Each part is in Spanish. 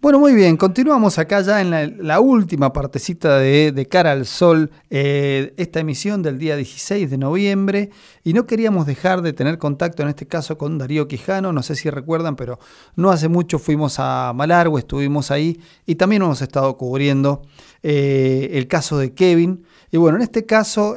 Bueno, muy bien, continuamos acá ya en la última partecita de Cara al Sol, esta emisión del día 16 de noviembre, y no queríamos dejar de tener contacto en este caso con Darío Quijano. No sé si recuerdan, pero no hace mucho fuimos a Malargüe, estuvimos ahí y también hemos estado cubriendo el caso de Kevin. Y bueno, en este caso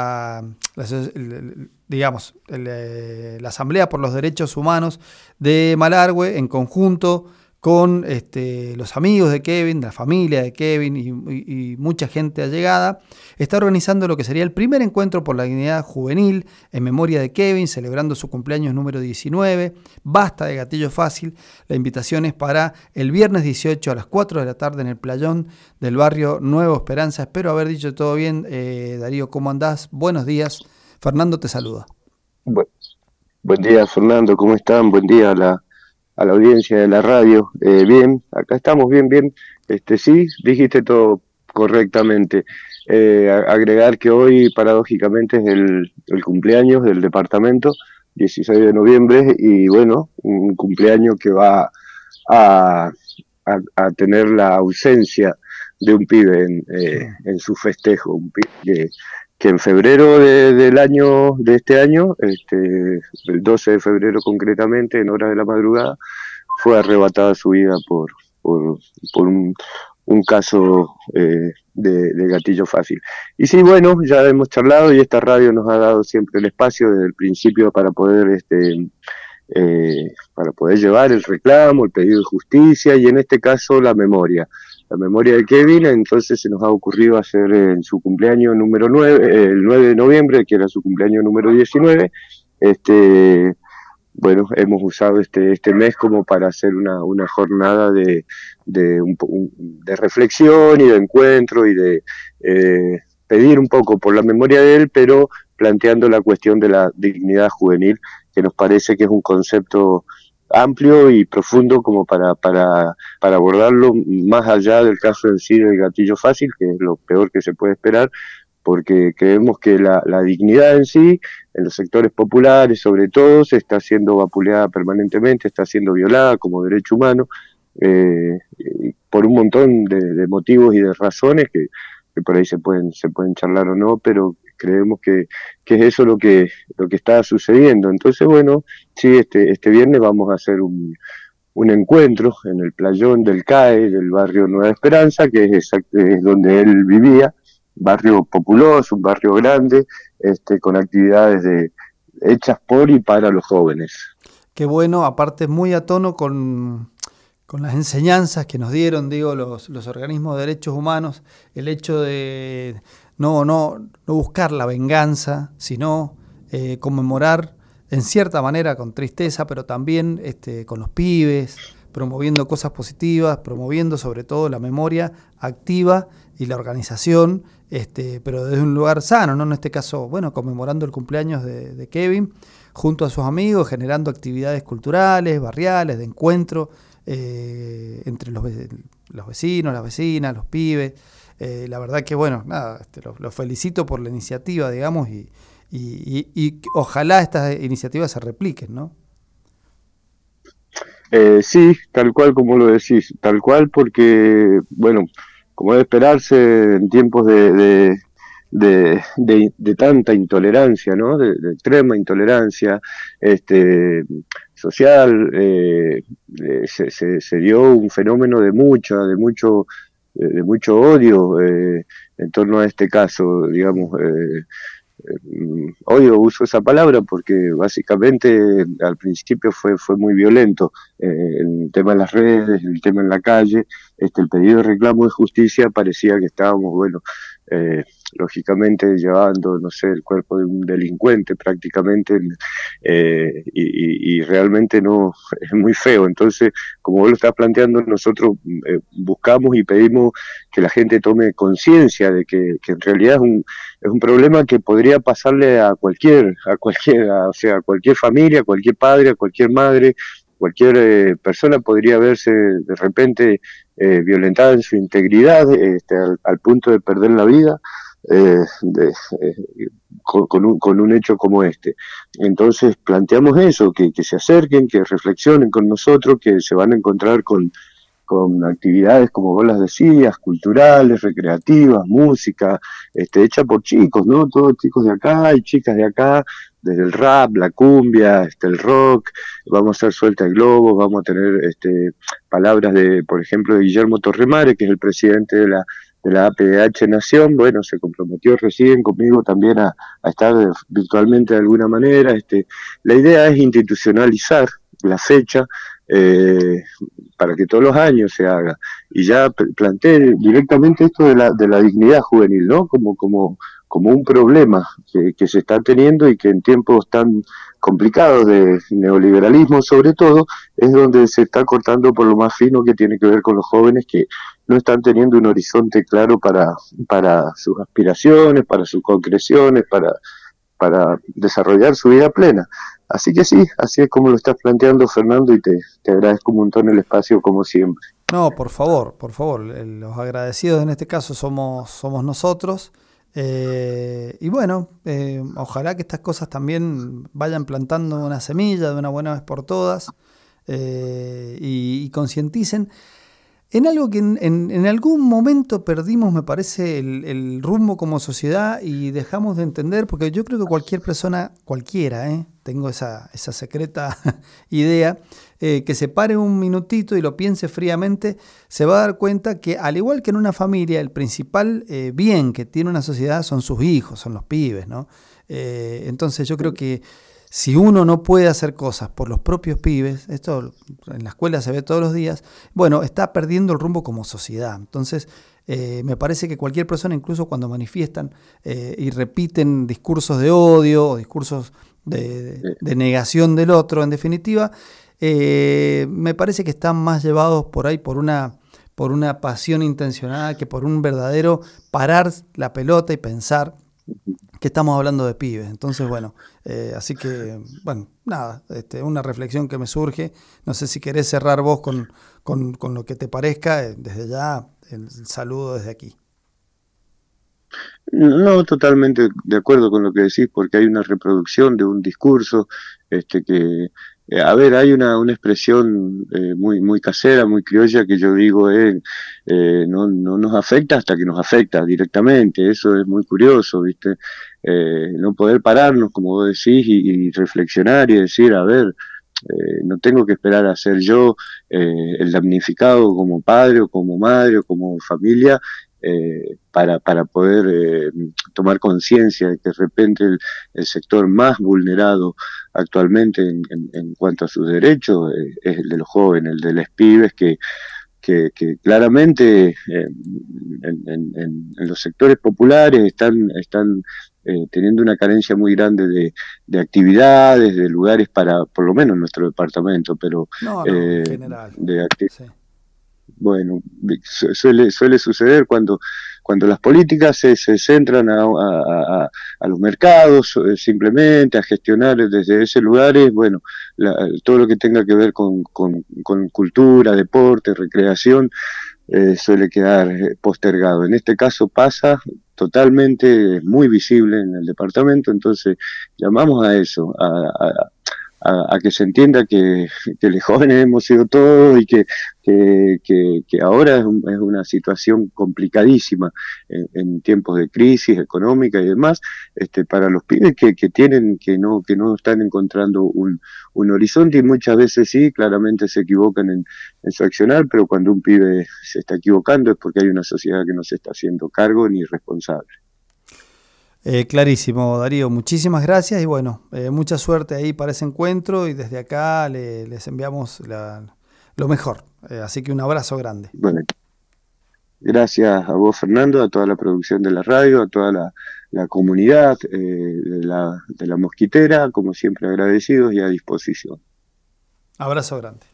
digamos, la Asamblea por los Derechos Humanos de Malargüe, en conjunto con los amigos de Kevin, la familia de Kevin y mucha gente allegada, está organizando lo que sería el primer encuentro por la dignidad juvenil en memoria de Kevin, celebrando su cumpleaños número 19. Basta de gatillo fácil. La invitación es para el viernes 18 a las 4 de la tarde en el playón del barrio Nuevo Esperanza. Espero haber dicho todo bien. Darío, ¿cómo andás? Buenos días. Fernando te saluda. Buen día, Fernando, ¿cómo están? Buen día a la audiencia de la radio. Bien, acá estamos bien. Sí, dijiste todo correctamente. Agregar que hoy, paradójicamente, es el cumpleaños del departamento, 16 de noviembre, y bueno, un cumpleaños que va a, a tener la ausencia de un pibe en su festejo, un pibe que en febrero de este año, el 12 de febrero concretamente, en horas de la madrugada, fue arrebatada su vida por, por un caso de gatillo fácil. Y sí, bueno, ya hemos charlado y esta radio nos ha dado siempre el espacio desde el principio para poder llevar el reclamo, el pedido de justicia y en este caso la memoria de Kevin. Entonces se nos ha ocurrido hacer en su cumpleaños número 9, el 9 de noviembre, que era su cumpleaños número 19, bueno, hemos usado este mes como para hacer una jornada de reflexión y de encuentro y de pedir un poco por la memoria de él, pero planteando la cuestión de la dignidad juvenil, que nos parece que es un concepto amplio y profundo como para abordarlo más allá del caso en sí del gatillo fácil, que es lo peor que se puede esperar, porque creemos que la dignidad en sí, en los sectores populares sobre todo, se está siendo vapuleada permanentemente, está siendo violada como derecho humano, por un montón de motivos y de razones que por ahí se pueden charlar o no, pero creemos que es eso lo que está sucediendo. Entonces, bueno, sí, este viernes vamos a hacer un encuentro en el playón del CAE, del barrio Nueva Esperanza, que es donde él vivía, barrio populoso, un barrio grande, con actividades hechas por y para los jóvenes. Qué bueno, aparte muy a tono con las enseñanzas que nos dieron, digo, los organismos de derechos humanos, el hecho de no buscar la venganza, sino conmemorar en cierta manera con tristeza, pero también con los pibes, promoviendo cosas positivas, promoviendo sobre todo la memoria activa y la organización, pero desde un lugar sano, ¿no? En este caso, bueno, conmemorando el cumpleaños de Kevin, junto a sus amigos, generando actividades culturales, barriales, de encuentro, entre los vecinos, las vecinas, los pibes. La verdad que, bueno, nada, los felicito por la iniciativa, digamos, y ojalá estas iniciativas se repliquen, ¿no? Sí, tal cual como lo decís, tal cual porque, bueno, como debe esperarse en tiempos de tanta intolerancia, ¿no? De extrema intolerancia social, se dio un fenómeno de mucho odio en torno a este caso, digamos. Odio uso esa palabra porque básicamente al principio fue muy violento, el tema de las redes, el tema en la calle, el pedido de reclamo de justicia parecía que estábamos, bueno, lógicamente llevando, no sé, el cuerpo de un delincuente prácticamente, y realmente no, es muy feo. Entonces, como vos lo estás planteando, nosotros buscamos y pedimos que la gente tome conciencia de que en realidad es un problema que podría pasarle o sea, a cualquier familia, a cualquier padre, a cualquier madre, cualquier persona podría verse de repente violentada en su integridad, al punto de perder la vida, eh, de, eh, con un hecho como este. Entonces planteamos eso, que se acerquen, que reflexionen con nosotros, que se van a encontrar con con actividades, como vos las decías, culturales, recreativas, música, hecha por chicos, ¿no? Todos chicos de acá y chicas de acá, desde el rap, la cumbia, el rock, vamos a hacer suelta de globos, vamos a tener palabras de, por ejemplo, de Guillermo Torremare, que es el presidente de la APH Nación. Bueno, se comprometió recién conmigo también a estar virtualmente de alguna manera. La idea es institucionalizar la fecha, para que todos los años se haga. Y ya planteé directamente esto de la dignidad juvenil, ¿no? Como un problema que se está teniendo y que en tiempos tan complicados de neoliberalismo sobre todo, es donde se está cortando por lo más fino, que tiene que ver con los jóvenes que no están teniendo un horizonte claro para sus aspiraciones, para sus concreciones, para desarrollar su vida plena. Así que sí, así es como lo estás planteando, Fernando, y te agradezco un montón el espacio como siempre. No, por favor, los agradecidos en este caso somos nosotros. Y bueno, ojalá que estas cosas también vayan plantando una semilla de una buena vez por todas, y concienticen en algo que en algún momento perdimos, me parece, el rumbo como sociedad y dejamos de entender, porque yo creo que cualquier persona, cualquiera, tengo esa secreta idea, que se pare un minutito y lo piense fríamente, se va a dar cuenta que, al igual que en una familia, el principal bien que tiene una sociedad son sus hijos, son los pibes, ¿no? Entonces yo creo que si uno no puede hacer cosas por los propios pibes, esto en la escuela se ve todos los días, bueno, está perdiendo el rumbo como sociedad. Entonces, me parece que cualquier persona, incluso cuando manifiestan y repiten discursos de odio o discursos de negación del otro, en definitiva, me parece que están más llevados por ahí por una pasión intencionada que por un verdadero parar la pelota y pensar que estamos hablando de pibes. Entonces, bueno, así que, bueno, nada, una reflexión que me surge. No sé si querés cerrar vos con lo que te parezca. Desde ya, el saludo desde aquí. No, totalmente de acuerdo con lo que decís, porque hay una reproducción de un discurso, que, a ver, hay una expresión muy casera, muy criolla, que yo digo, no nos afecta hasta que nos afecta directamente. Eso es muy curioso, ¿viste? No poder pararnos, como vos decís, y reflexionar y decir, a ver, no tengo que esperar a ser yo el damnificado como padre o como madre o como familia, para poder tomar conciencia de que de repente el sector más vulnerado actualmente en cuanto a sus derechos es el de los jóvenes, el de los pibes que claramente en los sectores populares están teniendo una carencia muy grande de actividades, de lugares para, por lo menos en nuestro departamento, pero No, en general. de Sí. bueno, suele suceder cuando las políticas se centran a los mercados, simplemente a gestionar desde ese lugar, bueno, todo lo que tenga que ver con cultura, deporte, recreación, suele quedar postergado. En este caso pasa totalmente, muy visible en el departamento, entonces llamamos a eso, a que se entienda que los jóvenes hemos sido todos y que ahora es una situación complicadísima en tiempos de crisis económica y demás, para los pibes que tienen, que no están encontrando un horizonte, y muchas veces sí, claramente se equivocan en su accionar, pero cuando un pibe se está equivocando es porque hay una sociedad que no se está haciendo cargo ni responsable. Clarísimo, Darío. Muchísimas gracias y bueno, mucha suerte ahí para ese encuentro y desde acá les enviamos lo mejor. Así que un abrazo grande. Bueno, gracias a vos, Fernando, a toda la producción de la radio, a toda la comunidad de la Mosquitera, como siempre agradecidos y a disposición. Abrazo grande.